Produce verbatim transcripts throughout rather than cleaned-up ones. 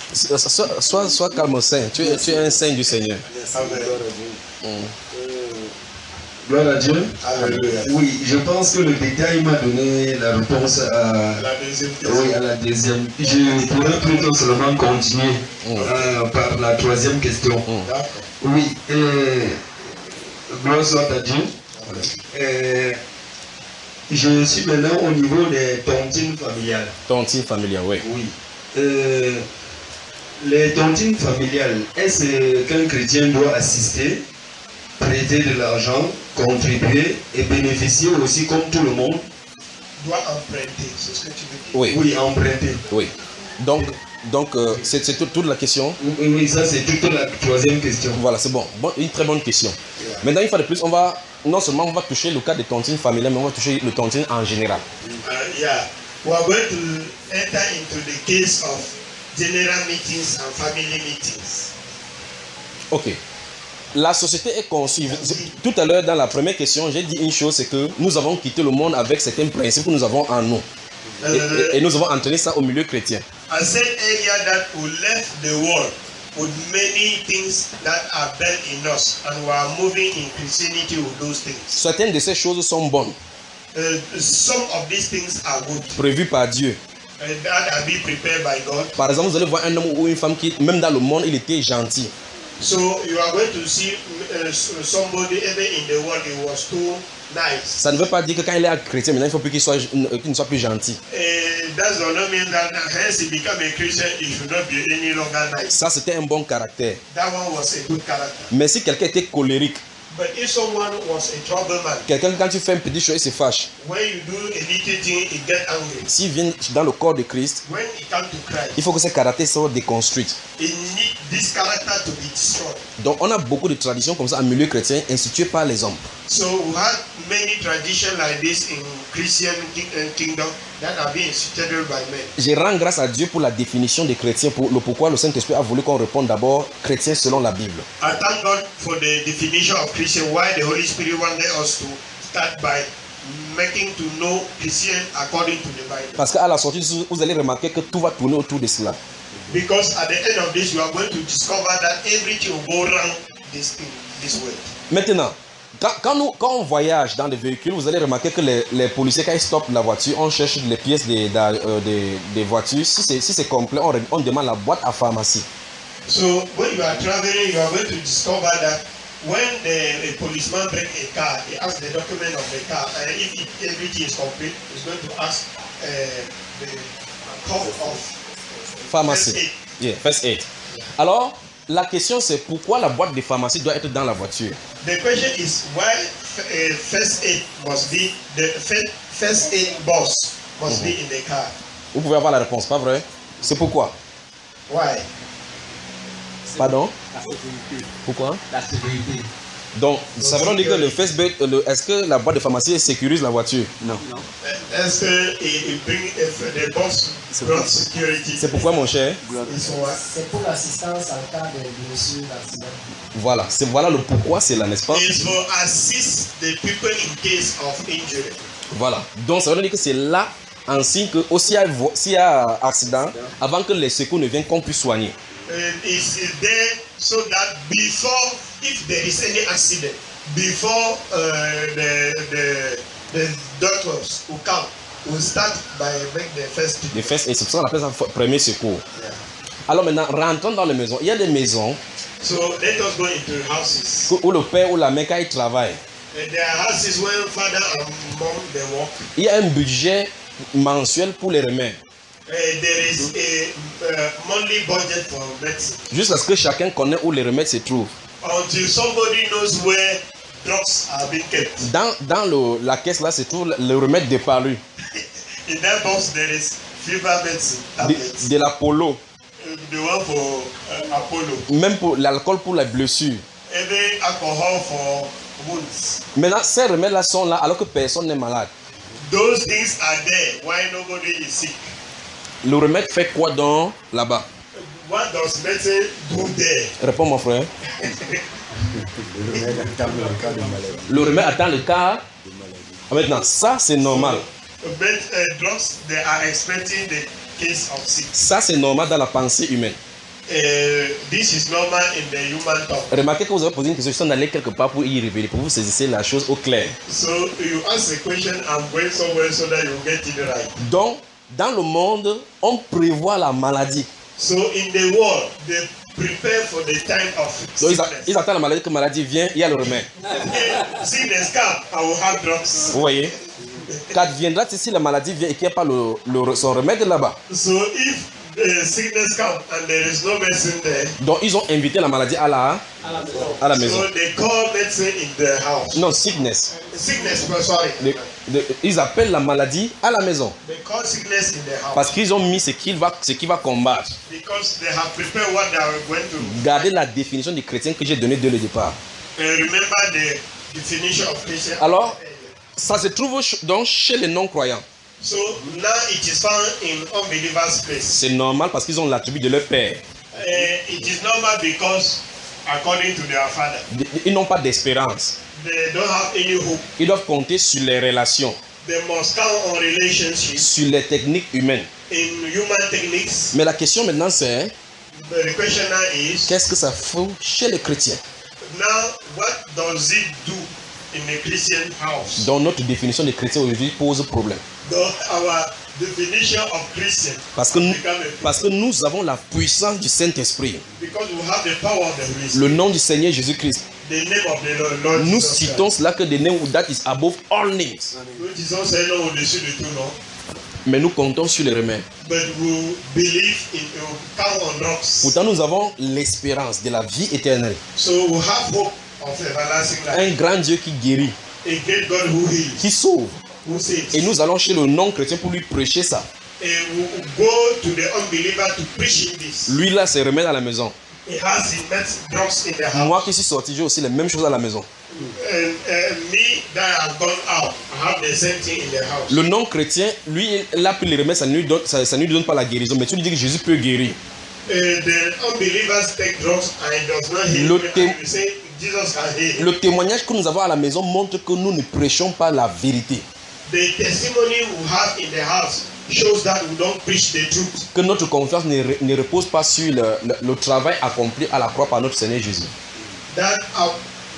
Sois, sois, sois calme, saint. Tu es, tu es un saint du Seigneur. Mm. Gloire à Dieu. Alléluia. Oui, je pense que le détail m'a donné la réponse à la deuxième question. Oui, à la deuxième. Je pourrais plutôt seulement continuer mm. euh, par la troisième question. Mm. Oui, euh, gloire soit à Dieu. Euh, je suis maintenant au niveau des tontines familiales. Tontines familiales, oui. Oui. Euh, les tontines familiales, est-ce qu'un chrétien doit assister, prêter de l'argent, contribuer et bénéficier aussi comme tout le monde? Doit emprunter, c'est ce que tu veux dire. Oui, oui emprunter. Oui. Donc, donc euh, c'est toute, toute la question. Oui, oui ça c'est toute la troisième question. Voilà, c'est bon. bon. Une très bonne question. Yeah. Maintenant, une fois de plus, on va, non seulement on va toucher le cas des tontines familiales, mais on va toucher le tontine en général. Uh, yeah. We are going to enter into the case of general meetings and family meetings. Ok. La société est conçue. Tout à l'heure, dans la première question, j'ai dit une chose, c'est que nous avons quitté le monde avec certains principes que nous avons en nous. Et, et, et nous avons entraîné ça au milieu chrétien. I said earlier that we left the world with many things that are built in us, and we are moving in Christianity with those things. Certaines de ces choses sont bonnes. Uh, some of these things are good. Prévues par Dieu. Uh, that are being prepared by God. Par exemple, vous allez voir un homme ou une femme qui, même dans le monde, il était gentil. So you are going to see uh, somebody even in the world he was too nice. Ça ne veut pas dire que quand il est chrétien, maintenant il faut plus qu'il soit, qu'il ne soit plus gentil. Uh, that does not mean that hence he become a Christian, he should not be any longer nice. Ça c'était un bon caractère. That one was a good character. Mais si quelqu'un était colérique, but if someone was a troublemaker, quelqu'un quand tu fais un petit chose, il se fâche. When you do a little thing, he get angry. S'il vient dans le corps de Christ, when he come to Christ, il faut que ce caractère soit déconstruit. He need this character to be destroyed. Donc on a beaucoup de traditions comme ça en milieu chrétien instituées par les hommes. So we had many traditions like this in Christian kingdom that are being instituted by men. Je rends grâce à Dieu pour la définition des chrétiens, pour le pourquoi le Saint-Esprit a voulu qu'on réponde d'abord chrétien selon la Bible. I thank God for the definition of Christian, why the Holy Spirit wanted us to start by making to know Christian according to the Bible. Parce qu'à la sortie, vous allez remarquer que tout va tourner autour de cela. Because at the end of this, you are going to discover that everything will go around this thing, this way. Maintenant, quand, quand, nous, quand on voyage dans des véhicules, vous allez remarquer que les, les policiers, quand ils stoppent la voiture, on cherche les pièces des, des, des, des voitures. Si c'est si complet, on, on demande la boîte à pharmacie. So when you are traveling, you are going to discover that when the a policeman break a car, he asks the document of the car, and if it, everything is complete, he's going to ask uh, the code of pharmacie. First aid. Yeah, first aid. Yeah. Alors, la question c'est pourquoi la boîte de pharmacie doit être dans la voiture? The question is why uh, first aid must be the first aid box must mm-hmm. be in the car. Vous pouvez avoir la réponse, pas vrai? C'est pourquoi? Why? Pardon? La sécurité. Pourquoi? La sécurité. Donc, ça veut dire que le first aid, le, est-ce que la boîte de pharmacie sécurise la voiture? Non. Non. Est-ce que bring the box brought security? C'est pourquoi, mon cher? C'est pour l'assistance en cas de blessure, d'accident. Voilà, c'est voilà le pourquoi c'est là, n'est-ce pas? It's for assist the people in case of injury. Voilà. Donc, ça veut dire que c'est là en signe que s'il y a, s'il y a accident, avant que les secours ne viennent, qu'on puisse soigner. Uh, it's there so that before, if there is any accident, before uh, the, the the doctors who come will start by making the first. The first aid, c'est pour ça qu'on appelle ça premier secours. Yeah. Alors maintenant, rentrons dans les maisons. Il y a des maisons. So let us go into houses. Où le père ou la mère quand ils travaillent. And there are houses where father and mom they work. Il y a un budget mensuel pour les remèdes. Uh, there is a uh, monthly budget for medicine. Jusqu'à ce que chacun connaisse où les remèdes se trouvent. Until somebody knows where drugs are being kept. Dans, dans le, la caisse là se trouve le remède de palu. In that box there is fever medicine. De, de l'Apollo. Uh, the one for uh, Apollo. Même pour l'alcool pour la blessure. Even alcohol for wounds. Maintenant ces remèdes là sont là alors que personne n'est malade. Those things are there while nobody is sick. Le remède fait quoi donc là-bas? What does medicine do there? Réponds mon frère. Le remède attend le cas. Maintenant, ça c'est normal. So, but, uh, drugs, they are expecting the case of sick. Ça c'est normal dans la pensée humaine. Uh, this is normal in the human tongue. Remarquez que vous avez posé une question, je suis allé quelque part pour y révéler, pour vous saisir la chose au clair. So you ask a question, I'm going somewhere so that you get it right. Donc, dans le monde, on prévoit la maladie. So in the world, they prepare for the time of Donc, ils, a- sickness. ils attendent la maladie, que la maladie vient, il y a le remède. If sickness come, I will have drugs. Vous voyez? Quand viendra si la maladie vient et qu'il n'y a pas le, le- son remède là-bas. So if the sickness come and there is no medicine there, Donc, ils ont invité la maladie à la, À la maison. à la maison. so they call medicine in the house. Non, sickness. Sickness, oh, sorry. Le- le- ils appellent la maladie à la maison. They call sickness in the house Parce qu'ils ont mis ce qu'il va, ce qu'il va combattre. because they have prepared what they are going to. Gardez la définition du chrétien que j'ai donnée dès le départ. Uh, remember the definition of Christian. Alors, ça se trouve ch- donc chez les non-croyants. So now it is found in unbelievers' place. C'est normal parce qu'ils ont l'attribut de leur père. Uh, it is normal because according to their father, D- Ils n'ont pas d'espérance. they don't have any hope. Ils doivent compter sur les relations, They must count on relationships sur les techniques humaines. in human techniques. Mais la question maintenant c'est, But the question now is, qu'est-ce que ça fout chez les chrétiens? now what does it do in a Christian house? Donc notre définition de chrétien aujourd'hui pose problème. The, our definition of Christian Parce que, nous, become a- parce que nous avons la puissance du Saint-Esprit. because we have the power of the Holy Le Spirit. nom du Seigneur Jésus-Christ. The name of the Lord, Lord Nous Jesus citons Christ. cela que the name that is above all names. Nous disons c'est le nom au-dessus de tout nom, Mais nous comptons sur les remèdes. but we believe in we count on drugs. Pourtant, nous avons l'espérance de la vie éternelle. So we have hope of everlasting life. Un grand Dieu qui guérit, A great God who heals, qui sauve. who saves. Et nous allons chez le non-chrétien pour lui prêcher ça. And we go to the unbeliever to preach him this. Lui, là, ses remèdes à la maison. He has he met drugs in the house. Moi qui suis sorti, j'ai aussi les mêmes choses à la maison. And uh, me that have gone out, I have the same thing in the house. Le non-chrétien, lui, il a pris les remèdes, ça ne lui donne, ça, ça ne lui donne pas la guérison. Mais tu lui dis que Jésus peut guérir. Uh, the unbelievers take drugs and it does not heal. Le them, thé- and you say Jesus can heal. Le témoignage que nous avons à la maison montre que nous ne prêchons pas la vérité. The testimony we have in the house shows that we don't preach the truth. Que notre confiance ne, re- ne repose pas sur le, le- le travail accompli à la croix par notre Seigneur Jésus. That our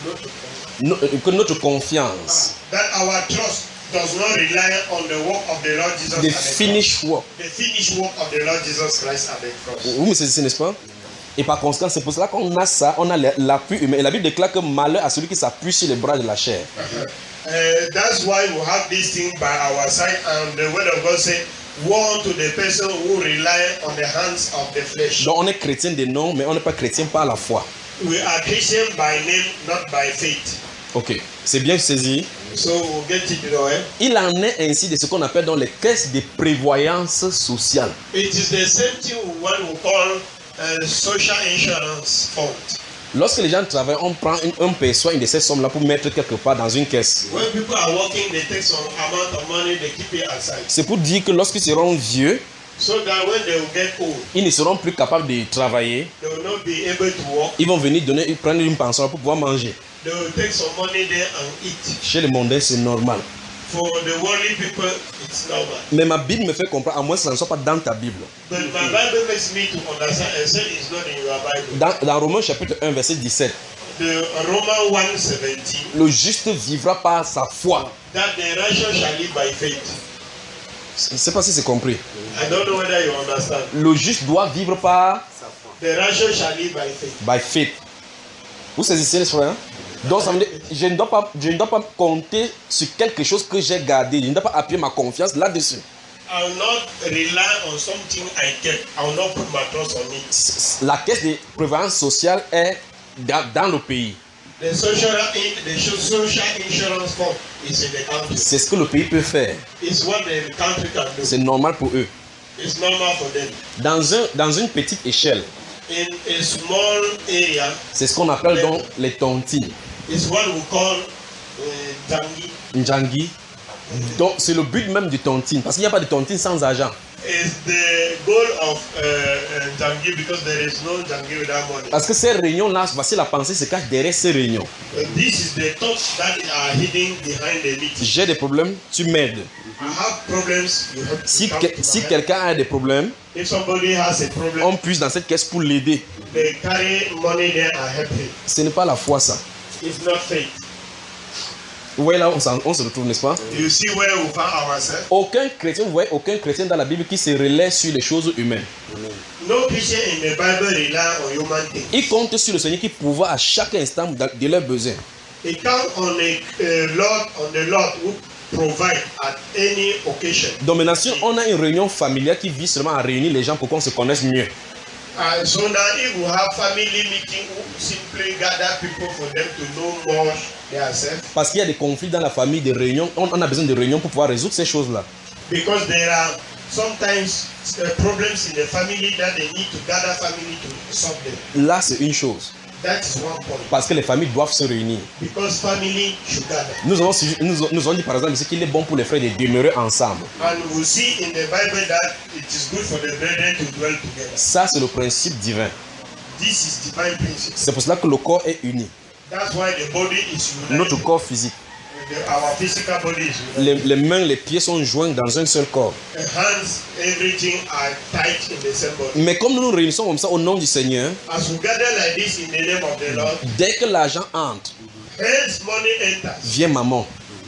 No- que notre confiance, that our trust does not rely on the work of the Lord Jesus the at the cross. finished work. The finished work of the Lord Jesus Christ at the cross. Vous me saisissez, n'est-ce pas? Et par conséquent, c'est pour cela qu'on a ça, on a l'appui humain. Et la Bible déclare que malheur à celui qui s'appuie sur les bras de la chair. Uh, that's why we have this thing by our side, and the word of God says, woe to the person who rely on the hands of the flesh. Donc on est chrétien de nom, mais on n'est pas chrétien par la foi. We are Christian by name, not by faith. Ok, c'est bien saisi. So we'll get it, you know, eh? Il en est ainsi de ce qu'on appelle dans les caisses de prévoyance sociale. It is the same thing what we call uh, social insurance fund. Lorsque les gens travaillent, on prend une, on perçoit une de ces sommes-là pour mettre quelque part dans une caisse. When people are working, they take some amount of money, they keep it aside. C'est pour dire que lorsqu'ils seront vieux, So that when they will get old, ils ne seront plus capables de travailler. they will not be able to work. Ils vont venir donner, ils prennent une pension pour pouvoir manger. They will take some money there and eat. Chez les mondains, c'est normal. For the worldly people, it's normal. Mais ma Bible me fait comprendre, à moins que ça ne soit pas dans ta Bible. But my Bible makes me to understand and say it's not in your Bible. Dans, dans Romains chapitre un, verset dix-sept, The Romans one seventeen, le juste vivra par sa foi. that the righteous shall live by faith. Je ne sais pas si c'est compris. I don't know whether you understand. Le juste doit vivre par The righteous shall live by faith. by faith. Vous saisissez les frères? Donc ça veut dire, je ne dois pas, je ne dois pas compter sur quelque chose que j'ai gardé. Je ne dois pas appuyer ma confiance là-dessus. I will not rely on something I kept. I will not put my trust on it. La caisse de prévoyance sociale est dans, dans le pays. The social, the social insurance fund is in the country. C'est ce que le pays peut faire. It's what the country can do. C'est normal pour eux. It's normal for them. Dans, un, dans une petite échelle, In a small area, c'est ce qu'on appelle donc les tontines. it's what we call uh, Jangi. Njangi. Donc c'est le but même du tontine. Parce qu'il n'y a pas de tontine sans argent. Is the goal of uh, uh, Jangi because there is no Jangi without money. Parce que ces réunions-là, voici la pensée se cache derrière ces réunions. Uh, this is the thoughts that are hidden behind the meeting. J'ai des problèmes, tu m'aides. I have problems. You have to Si, come que- to my si help. quelqu'un a des problèmes, If somebody has a problem, on puise dans cette caisse pour l'aider. they carry money there and help him. Ce n'est pas la foi, ça. It's not faith. Vous voyez là, on, on se retrouve, n'est-ce pas? You see where we found ourselves? Aucun chrétien, vous voyez, aucun chrétien dans la Bible qui se relaie sur les choses humaines. No Christian in the Bible rely on human things. Ils comptent sur le Seigneur qui pourvoit à chaque instant de leurs besoins. They count on the uh, Lord, on the Lord who provide at any occasion. Donc maintenant, si on a une réunion familiale qui vise seulement à réunir les gens pour qu'on se connaisse mieux. And so now if we have family meeting, we simply gather people for them to know more themselves. Parce qu'il y a des conflits dans la famille, des réunions. On, on a besoin de réunions pour pouvoir résoudre ces choses-là. Because there are sometimes uh, problems in the family that they need to gather family to solve them. Là, c'est une chose. That is one point. Parce que les familles doivent se réunir. Because family should gather. Nous avons, nous, nous avons dit par exemple ici qu'il est bon pour les frères de demeurer ensemble. And we see in the Bible that it is good for the brethren to dwell together. Ça, c'est le principe divin. This is divine principle. C'est pour cela que le corps est uni. That's why the body is united. Notre corps physique. The, our physical body is Les, united. les mains, les pieds sont joints dans un seul corps. The hands, everything are tight in the same body. Mais comme nous nous réunissons comme ça au nom du Seigneur, As we gather like this in the name of the Lord, dès que l'argent entre, hence money enters. vient maman.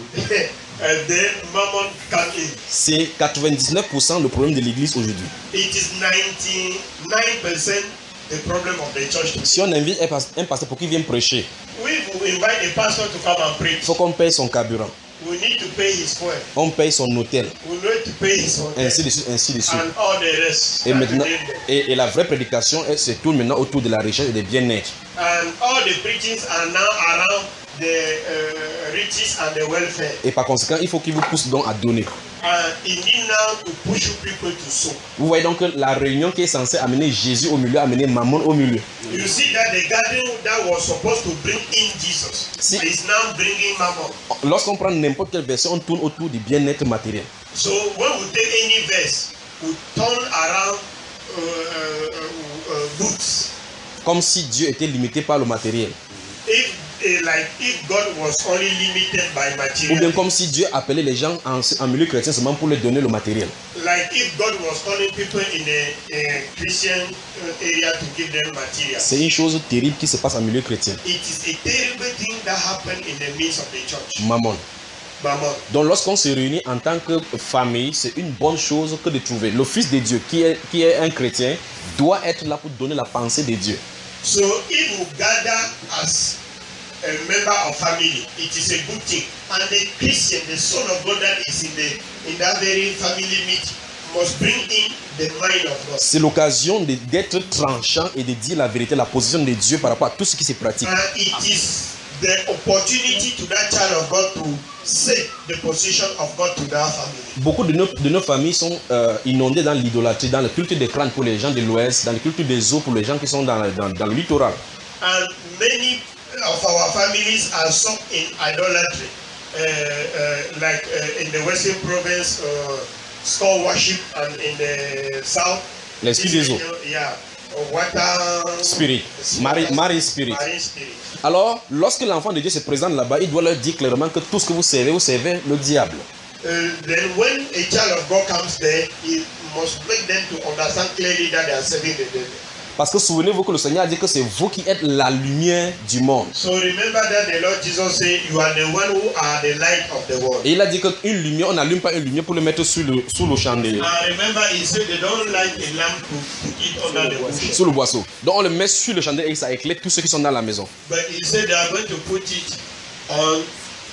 And then mammon come in. C'est quatre-vingt-dix-neuf pour cent le problème de l'église aujourd'hui. It is ninety-nine percent the problem of the church. Si on invite un pasteur pour qu'il vienne prêcher, We will invite the pastor to come and preach. il faut qu'on paye son carburant, We need to pay his fuel. on paye son hôtel, We need to pay his hotel. ainsi de suite, ainsi de suite. And all the rest. Et that maintenant, remain there. et, et la vraie prédication elle, se tourne maintenant autour de la richesse et du bien-être. And all the preachings are now around the uh, riches and the welfare. Et par conséquent, il faut qu'il vous pousse donc à donner. And it need now to push you people to sow. Vous voyez donc que la réunion qui est censée amener Jésus au milieu, amener Mammon au milieu. You see that the gathering that was supposed to bring in Jesus Si- is now bringing Mammon. Lorsqu'on prend n'importe quelle version, on tourne autour du bien-être matériel. So when we take any verse, we turn around uh, uh, uh, uh, goods. Comme si Dieu était limité par le matériel. If uh, like if God was only limited by Ou bien material, comme si Dieu appelait les gens en, en milieu chrétien seulement pour leur donner le matériel. like if God was calling people in a, a Christian uh, area to give them material. C'est une chose terrible qui se passe en milieu chrétien. It is a terrible thing that happened in the midst of the church. Mammon. Mammon. Donc lorsqu'on se réunit en tant que famille, c'est une bonne chose que de trouver. Le Fils de Dieu, qui est, qui est un chrétien, doit être là pour donner la pensée de Dieu. So if we gather as a member of family, it is a good thing. And the Christian, the Son of God that is in the in that very family meeting, must bring in the mind of God. C'est l'occasion de- d'être tranchant et de dire la vérité, la position de Dieu par rapport à tout ce qui se pratique. And it is the opportunity to that child of God to say the position of God to that family. Beaucoup de nos, de nos familles sont euh, inondées dans l'idolâtrie, dans le culte des crânes pour les gens de l'Ouest, dans le culte des eaux pour les gens qui sont dans, dans, dans le littoral. And many of our families are sunk in idolatry, uh, uh, like uh, in the Western province, uh, skull worship, and in the south, L'esprit des eaux. yeah, uh, water Spirit. Marine, marine spirit. marine spirit. Alors, lorsque l'enfant de Dieu se présente là-bas, il doit leur dire clairement que tout ce que vous servez, vous servez le diable. Uh, then when a child of God comes there, he must make them to understand clearly that they are serving the devil. Parce que souvenez-vous que le Seigneur a dit que c'est vous qui êtes la lumière du monde. So remember that the Lord Jesus said, you are the one who are the light of the world. Et il a dit qu'une lumière, on n'allume pas une lumière pour le mettre sous le, sous le chandelier, And remember, he said they don't light a lamp to put it under the bushel. sous le boisseau. Donc on le met sur le chandelier et ça éclaire tous ceux qui sont dans la maison. But he said they are going to put it on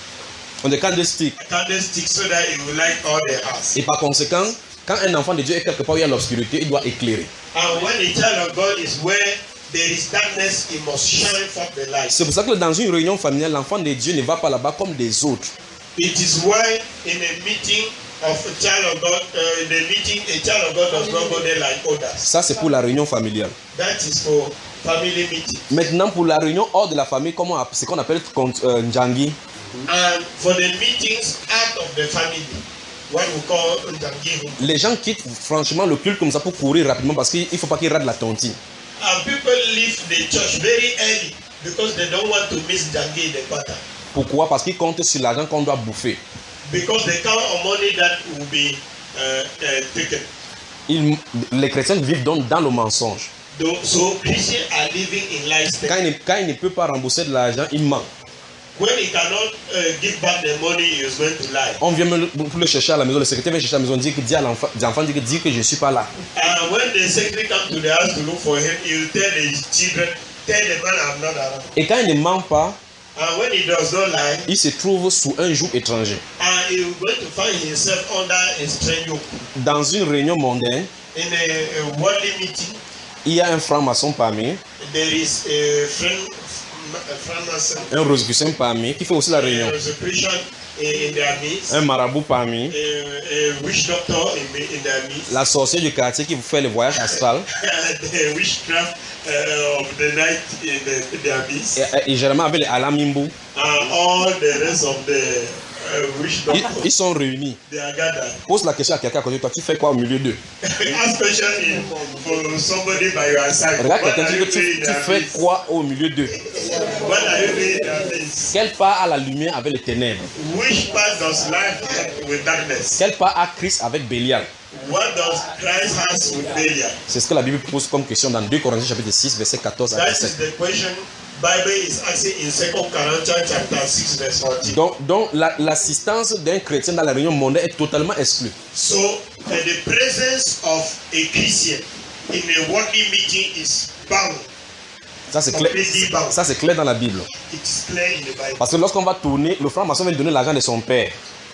On des candlesticks. a candlestick so that it will light all the house. Et par conséquent, quand un enfant de Dieu est quelque part où il y a l'obscurité, il doit éclairer. And when a child of God is where there is darkness, he must shine forth the light. C'est pour ça que dans une réunion familiale, l'enfant de Dieu ne va pas là-bas comme des autres. It is why in a meeting of a child of God, uh, in the meeting, a child of God does not go there like others. Ça, c'est pour la réunion familiale. That is for family meeting. Maintenant, pour la réunion hors de la famille, comme on a- ce qu'on appelle euh, Njangi, And for the meetings out of the family, what we call Njangihu. les gens quittent franchement le culte comme ça pour courir rapidement parce qu'il ne faut pas qu'ils ratent la tontine. And people leave the church very early because they don't want to miss Njangi the pattern. Pourquoi? Parce qu'ils comptent sur l'argent qu'on doit bouffer. Because they count on money that will be uh, uh, taken. ils, les chrétiens vivent donc dans le mensonge. Though, so Christians are living in lies. Quand il, ne, quand il ne peut pas rembourser de l'argent, il ment. When he cannot uh, give back the money, he is going to lie. On vient me, pour le chercher à la maison, le secrétaire vient chercher à la maison, dit que dit à l'enfant, l'enfant dit que dit que je suis pas là. And when the secretary comes to the house to look for him, he will tell his children, tell the man I'm not around. Et quand il ne ment pas, And when he does not lie, il se trouve sous un joug étranger. and he is going to find himself under a strange yoke. Dans une réunion mondaine, In a, a worldly meeting, il y a un franc-maçon parmi, there is a friend, a franc-maçon, un rosicrucien parmi, qui fait aussi la réunion, there is a Christian in their midst, un marabout parmi, a, a witch doctor in, in their midst, la sorcière du quartier qui vous fait les voyages astral, the witchcraft uh, of the night in, the, in their midst, et, et généralement avec les alamimbo. and all the rest of the uh, witch Ils, doctors. ils sont réunis. They are gathered. Pose la question à quelqu'un à côté de toi, tu fais quoi au milieu d'eux? Ask question in, for somebody by your side. Regarde What quelqu'un, are dis you que doing tu, in tu their fais midst? quoi au milieu d'eux? What are you doing in their midst? Quelle part a la lumière avec les ténèbres? Which part does life have with darkness? Quelle part a Christ avec Bélial? What does Christ has with Belial? C'est ce que la Bible pose comme question dans deux Corinthiens chapitre six, verset quatorze à That dix-sept. is the question Bible is asking in Second Corinthians chapter six verse fourteen. Donc, donc la- l'assistance d'un chrétien dans la réunion mondaine est totalement exclue. So uh, the presence of a Christian in a worldly meeting is bound. Ça c'est clair, Completely bound. ça, c'est clair dans la Bible. It is clear in the Bible. Parce que lorsqu'on va tourner, le franc-maçon vient donner l'argent de son père.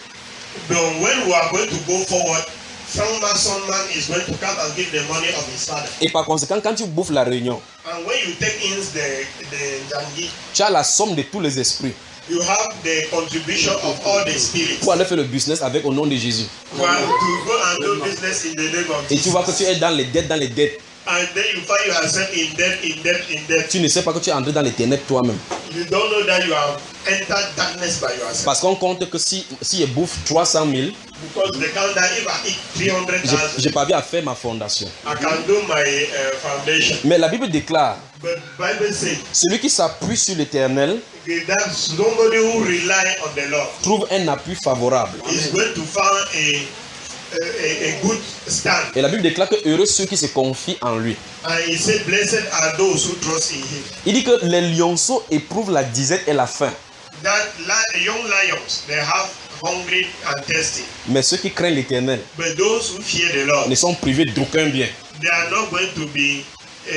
But when we are going to go forward, Franc-maçon man is going to come and give the money of his father. Et par conséquent, quand tu bouffes la réunion, And when you take in the the jangi, tu as la somme de tous les esprits you have the contribution of all the spirits. pour aller faire le business avec au nom de Jésus. You are to go and do business in the name of Et tu Jesus. vois que tu es dans les dettes, dans les dettes. And then you find yourself in debt, in debt, in debt. Tu ne sais pas que tu es entré dans les ténèbres toi-même. You don't know that you have entered darkness by yourself. Parce qu'on compte que si, si je bouffe trois cent mille, Because the count that if I eat three hundred je thousand, n'ai pas bien à faire ma fondation. I can do my uh, foundation. Mais la Bible déclare, But Bible says celui qui s'appuie sur l'Éternel that somebody who rely on the Lord trouve un appui favorable. is going to find a a, a, a good stand. Et la Bible déclare que heureux ceux qui se confient en lui. And he said, blessed are those who trust in him. Il dit que les lionceaux éprouvent la disette et la faim. That li- young lions, they have hungry and thirsty. Mais ceux qui craignent l'Éternel But those who fear the Lord, ne sont privés d'aucun bien. they are not going to be uh,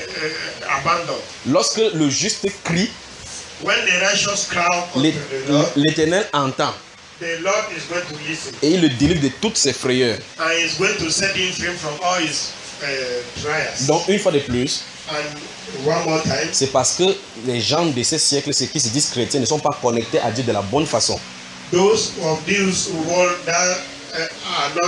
uh, uh, abandoned. Lorsque le juste crie, When the righteous cry unto l'É- the Lord, l'Éternel entend the Lord is going to listen. et il le délivre de toutes ses frayeurs. And he's going to set him free from all his uh, trials. Donc une fois de plus, And one more time, c'est parce que les gens de ces siècles, ceux qui se disent chrétiens, ne sont pas connectés à Dieu de la bonne façon. those of these world that uh, are not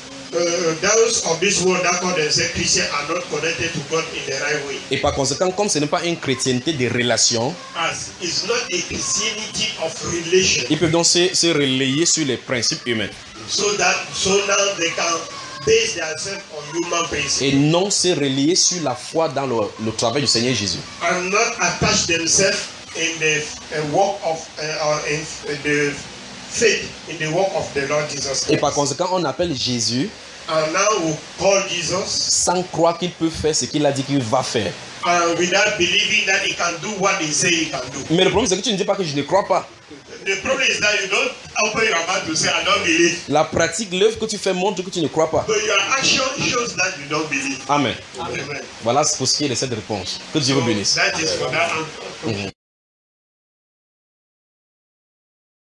uh, those of this world that call themselves Christians are not connected to God in the right way. Et par conséquent, comme ce n'est pas une chrétienté de relation, As it's not a Christianity of relation, ils peuvent donc se, se relayer sur les principes humains so that so now they can base themselves on human principles et non se relayer sur la foi dans le, le travail du Seigneur Jésus. and not attach themselves in the uh, work of uh, or in the faith in the work of the Lord Jesus Et par Christ. conséquent, on appelle Jésus And now we call Jesus, sans croire qu'il peut faire ce qu'il a dit qu'il va faire. and without believing that he can do what he say he can do. Mais le problème, c'est que tu ne dis pas que je ne crois pas. The problem is that you don't open your mouth to say I don't believe, La pratique, l'œuvre que tu fais montre que tu ne crois pas. but your action shows that you don't believe. Amen. Amen. Voilà pour ce qui est de cette réponse. Que Dieu vous bénisse. That is for that answer.